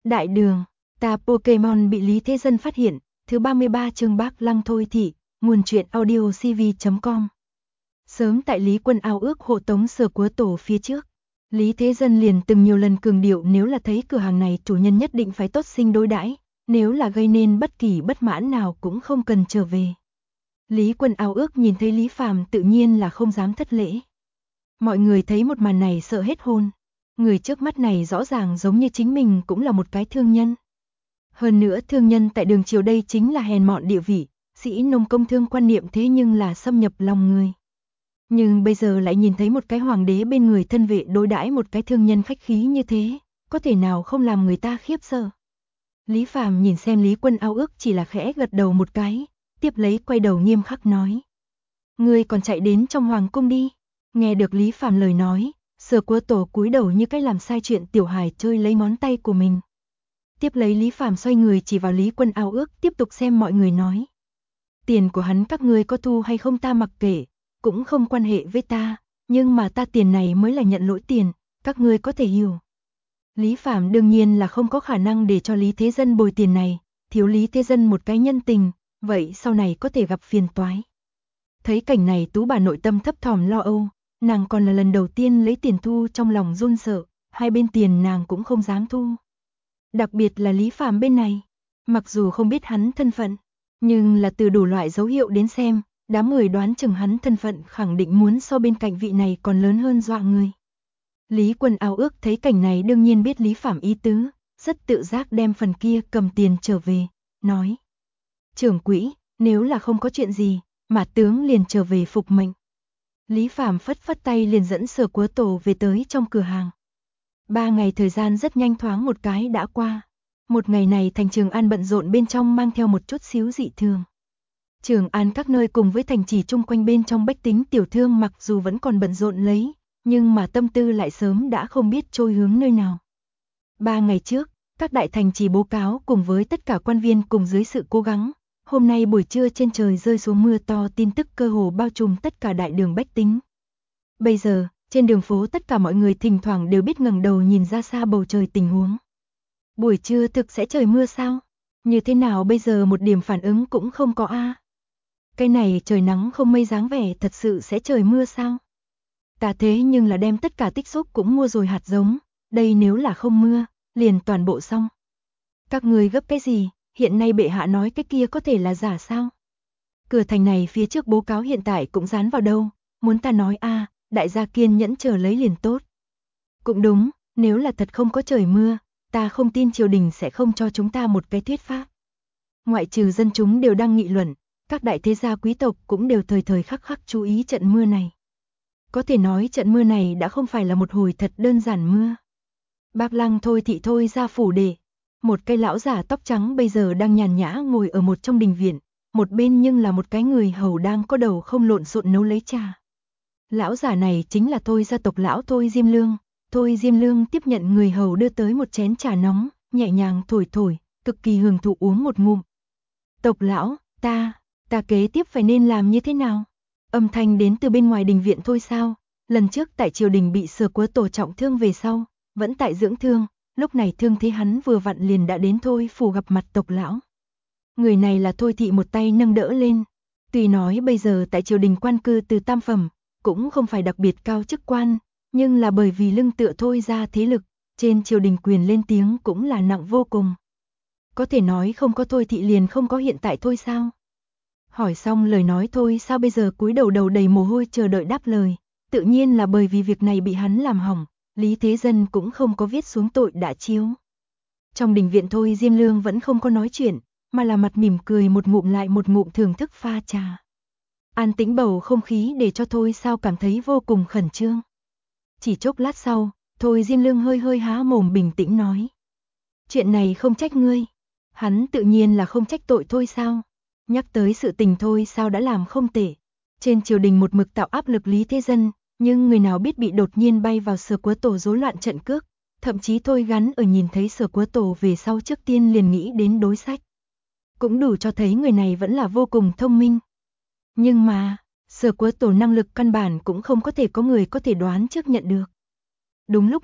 Đại đường, ta Pokemon bị Lý Thế Dân phát hiện, thứ 33 chương Bác Lăng thôi thị, nguồn truyện audio cv.com. Sớm tại Lý Quân ao ước hộ tống Sở Quớ Tổ phía trước, Lý Thế Dân liền từng nhiều lần cường điệu nếu là thấy cửa hàng này chủ nhân nhất định phải tốt sinh đối đãi, nếu là gây nên bất kỳ bất mãn nào cũng không cần trở về. Lý Quân ao ước nhìn thấy Lý Phàm tự nhiên là không dám thất lễ. Mọi người thấy một màn này sợ hết hồn. Người trước mắt này rõ ràng giống như chính mình cũng là một cái thương nhân. Hơn nữa thương nhân tại đường triều đây chính là hèn mọn địa vị, sĩ nông công thương quan niệm thế nhưng là xâm nhập lòng người. Nhưng bây giờ lại nhìn thấy một cái hoàng đế bên người thân vệ đối đãi một cái thương nhân khách khí như thế, có thể nào không làm người ta khiếp sợ. Lý Phàm nhìn xem Lý Quân ao ước chỉ là khẽ gật đầu một cái, tiếp lấy quay đầu nghiêm khắc nói. Ngươi còn chạy đến trong hoàng cung đi. Nghe được Lý Phàm lời nói, Sở Quớ Tổ cúi đầu như cách làm sai chuyện tiểu hài chơi lấy ngón tay của mình. Tiếp lấy Lý Phàm xoay người chỉ vào Lý Quân ao ước tiếp tục xem mọi người nói. Tiền của hắn các ngươi có thu hay không ta mặc kệ, cũng không quan hệ với ta, nhưng mà ta tiền này mới là nhận lỗi tiền, các ngươi có thể hiểu. Lý Phàm đương nhiên là không có khả năng để cho Lý Thế Dân bồi tiền này, thiếu Lý Thế Dân một cái nhân tình, vậy sau này có thể gặp phiền toái. Thấy cảnh này Tú bà nội tâm thấp thỏm lo âu, nàng còn là lần đầu tiên lấy tiền thu trong lòng run sợ, hai bên tiền nàng cũng không dám thu. Đặc biệt là Lý Phàm bên này, mặc dù không biết hắn thân phận, nhưng là từ đủ loại dấu hiệu đến xem, đám người đoán chừng hắn thân phận khẳng định muốn so bên cạnh vị này còn lớn hơn dọa người. Lý Quân ao ước thấy cảnh này đương nhiên biết Lý Phàm ý tứ, rất tự giác đem phần kia cầm tiền trở về, nói. Trưởng quỹ, nếu là không có chuyện gì, mà tướng liền trở về phục mệnh. Lý Phàm phất phất tay liền dẫn Sở Quớ Tổ về tới trong cửa hàng. 3 ngày thời gian rất nhanh thoáng một cái đã qua. Một ngày này thành Trường An bận rộn bên trong mang theo một chút xíu dị thường. Trường An các nơi cùng với thành trì chung quanh bên trong bách tính tiểu thương mặc dù vẫn còn bận rộn lấy, nhưng mà tâm tư lại sớm đã không biết trôi hướng nơi nào. 3 ngày trước, các đại thành trì báo cáo cùng với tất cả quan viên cùng dưới sự cố gắng. Hôm nay buổi trưa trên trời rơi xuống mưa to, tin tức cơ hồ bao trùm tất cả đại đường bách tính. Bây giờ, trên đường phố tất cả mọi người thỉnh thoảng đều biết ngẩng đầu nhìn ra xa bầu trời tình huống. Buổi trưa thực sẽ trời mưa sao? Như thế nào bây giờ một điểm phản ứng cũng không có a. Cái này trời nắng không mây dáng vẻ thật sự sẽ trời mưa sao? Ta thế nhưng là đem tất cả tích xúc cũng mua rồi hạt giống, đây nếu là không mưa, liền toàn bộ xong. Các người gấp cái gì? Hiện nay bệ hạ nói cái kia có thể là giả sao? Cửa thành này phía trước báo cáo hiện tại cũng dán vào đâu, muốn ta nói a, đại gia kiên nhẫn chờ lấy liền tốt. Cũng đúng, nếu là thật không có trời mưa, ta không tin triều đình sẽ không cho chúng ta một cái thuyết pháp. Ngoại trừ dân chúng đều đang nghị luận, các đại thế gia quý tộc cũng đều thời thời khắc khắc chú ý trận mưa này. Có thể nói trận mưa này đã không phải là một hồi thật đơn giản mưa. Bác Lăng thôi thị thôi ra phủ để. Một cây lão giả tóc trắng bây giờ đang nhàn nhã ngồi ở một trong đình viện, một bên nhưng là một cái người hầu đang có đầu không lộn xộn nấu lấy trà. Lão giả này chính là Thôi gia tộc lão Thôi Diêm Lương. Thôi Diêm Lương tiếp nhận người hầu đưa tới một chén trà nóng, nhẹ nhàng thổi thổi, cực kỳ hưởng thụ uống một ngụm. Tộc lão, ta kế tiếp phải nên làm như thế nào? Âm thanh đến từ bên ngoài đình viện thôi sao? Lần trước tại triều đình bị Sở Quớ Tổ trọng thương về sau, vẫn tại dưỡng thương. Lúc này thương thế hắn vừa vặn liền đã đến Thôi phủ gặp mặt tộc lão. Người này là Thôi thị một tay nâng đỡ lên. Tuy nói bây giờ tại triều đình quan cư từ tam phẩm, cũng không phải đặc biệt cao chức quan, nhưng là bởi vì lưng tựa Thôi ra thế lực, trên triều đình quyền lên tiếng cũng là nặng vô cùng. Có thể nói không có Thôi thị liền không có hiện tại Thôi sao? Hỏi xong lời nói Thôi sao bây giờ cúi đầu đầy mồ hôi chờ đợi đáp lời, tự nhiên là bởi vì việc này bị hắn làm hỏng. Lý Thế Dân cũng không có viết xuống tội đã chiếu. Trong đình viện Thôi Diêm Lương vẫn không có nói chuyện, mà là mặt mỉm cười một ngụm lại một ngụm thưởng thức pha trà. An tĩnh bầu không khí để cho Thôi sao cảm thấy vô cùng khẩn trương. Chỉ chốc lát sau, Thôi Diêm Lương hơi há mồm bình tĩnh nói. Chuyện này không trách ngươi. Hắn tự nhiên là không trách tội Thôi sao. Nhắc tới sự tình Thôi sao đã làm không tệ. Trên triều đình một mực tạo áp lực Lý Thế Dân. Nhưng người nào biết bị đột nhiên bay vào Sở Quớ Tổ rối loạn trận cước, thậm chí Thôi gắn ở nhìn thấy Sở Quớ Tổ về sau trước tiên liền nghĩ đến đối sách. Cũng đủ cho thấy người này vẫn là vô cùng thông minh. Nhưng mà, Sở Quớ Tổ năng lực căn bản cũng không có thể có người có thể đoán trước nhận được. Đúng lúc này,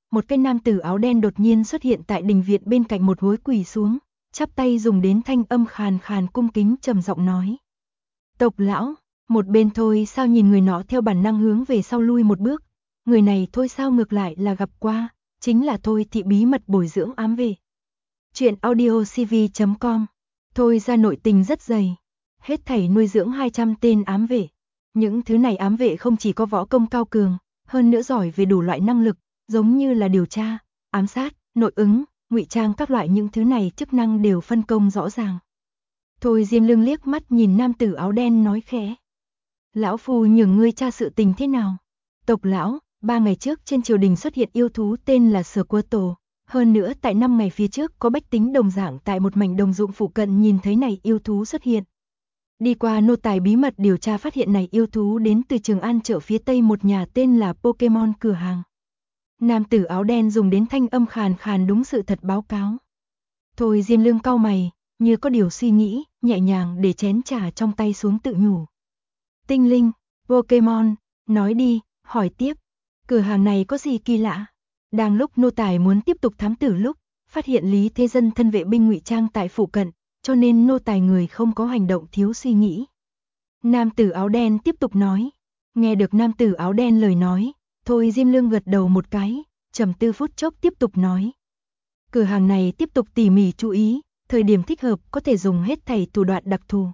một cái nam tử áo đen đột nhiên xuất hiện tại đình viện bên cạnh một hối quỳ xuống, chắp tay dùng đến thanh âm khàn khàn cung kính trầm giọng nói. Tộc lão, một bên Thôi Sao nhìn người nọ theo bản năng hướng về sau lui một bước, người này Thôi Sao ngược lại là gặp qua, chính là Thôi Thị bí mật bồi dưỡng ám vệ. Chuyện audio cv.com. Thôi ra nội tình rất dày, hết thảy nuôi dưỡng 200 tên ám vệ. Những thứ này ám vệ không chỉ có võ công cao cường, hơn nữa giỏi về đủ loại năng lực, giống như là điều tra, ám sát, nội ứng, ngụy trang các loại những thứ này chức năng đều phân công rõ ràng. Thôi Diêm Lương liếc mắt nhìn nam tử áo đen nói khẽ. Lão phu nhường ngươi tra sự tình thế nào? Tộc lão, 3 ngày trước trên triều đình xuất hiện yêu thú tên là Sở Quơ Tổ. Hơn nữa tại 5 ngày phía trước có bách tính đồng dạng tại một mảnh đồng ruộng phụ cận nhìn thấy này yêu thú xuất hiện. Đi qua nô tài bí mật điều tra phát hiện này yêu thú đến từ Trường An chợ phía tây một nhà tên là Pokemon cửa hàng. Nam tử áo đen dùng đến thanh âm khàn khàn đúng sự thật báo cáo. Thôi Diêm Lương cau mày, như có điều suy nghĩ, nhẹ nhàng để chén trà trong tay xuống tự nhủ. Tinh linh, Pokemon, nói đi, hỏi tiếp, cửa hàng này có gì kỳ lạ? Đang lúc nô tài muốn tiếp tục thám tử lúc, phát hiện Lý Thế Dân thân vệ binh ngụy trang tại phụ cận, cho nên nô tài người không có hành động thiếu suy nghĩ. Nam tử áo đen tiếp tục nói, nghe được nam tử áo đen lời nói, Thôi Diêm Lương gật đầu một cái, trầm tư phút chốc tiếp tục nói. Cửa hàng này tiếp tục tỉ mỉ chú ý, thời điểm thích hợp có thể dùng hết thảy thủ đoạn đặc thù.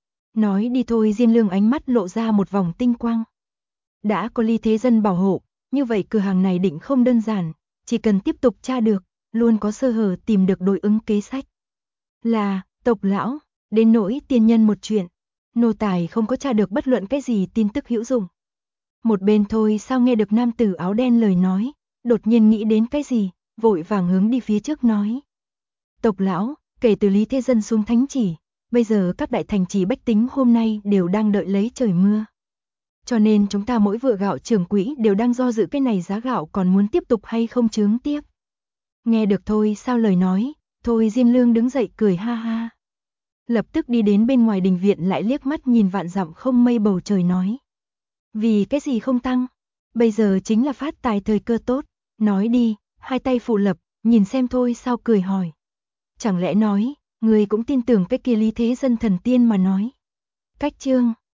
Nói đi Thôi Diêm Lương ánh mắt lộ ra một vòng tinh quang. Đã có Lý Thế Dân bảo hộ, như vậy cửa hàng này định không đơn giản, chỉ cần tiếp tục tra được, luôn có sơ hở tìm được đối ứng kế sách. Là, tộc lão, đến nỗi tiên nhân một chuyện, nô tài không có tra được bất luận cái gì tin tức hữu dụng. Một bên Thôi Sao nghe được nam tử áo đen lời nói, đột nhiên nghĩ đến cái gì, vội vàng hướng đi phía trước nói. Tộc lão, kể từ Lý Thế Dân xuống thánh chỉ, bây giờ các đại thành trì bách tính hôm nay đều đang đợi lấy trời mưa. Cho nên chúng ta mỗi vựa gạo trưởng quỹ đều đang do dự cái này giá gạo còn muốn tiếp tục hay không chướng tiếp. Nghe được Thôi Sao lời nói, Thôi Diêm Lương đứng dậy cười ha ha. Lập tức đi đến bên ngoài đình viện lại liếc mắt nhìn vạn dặm không mây bầu trời nói. Vì cái gì không tăng? Bây giờ chính là phát tài thời cơ tốt. Nói đi, hai tay phụ lập, nhìn xem Thôi Sao cười hỏi. Chẳng lẽ nói, người cũng tin tưởng cái kia Lý Thế Dân thần tiên mà nói. Cách chương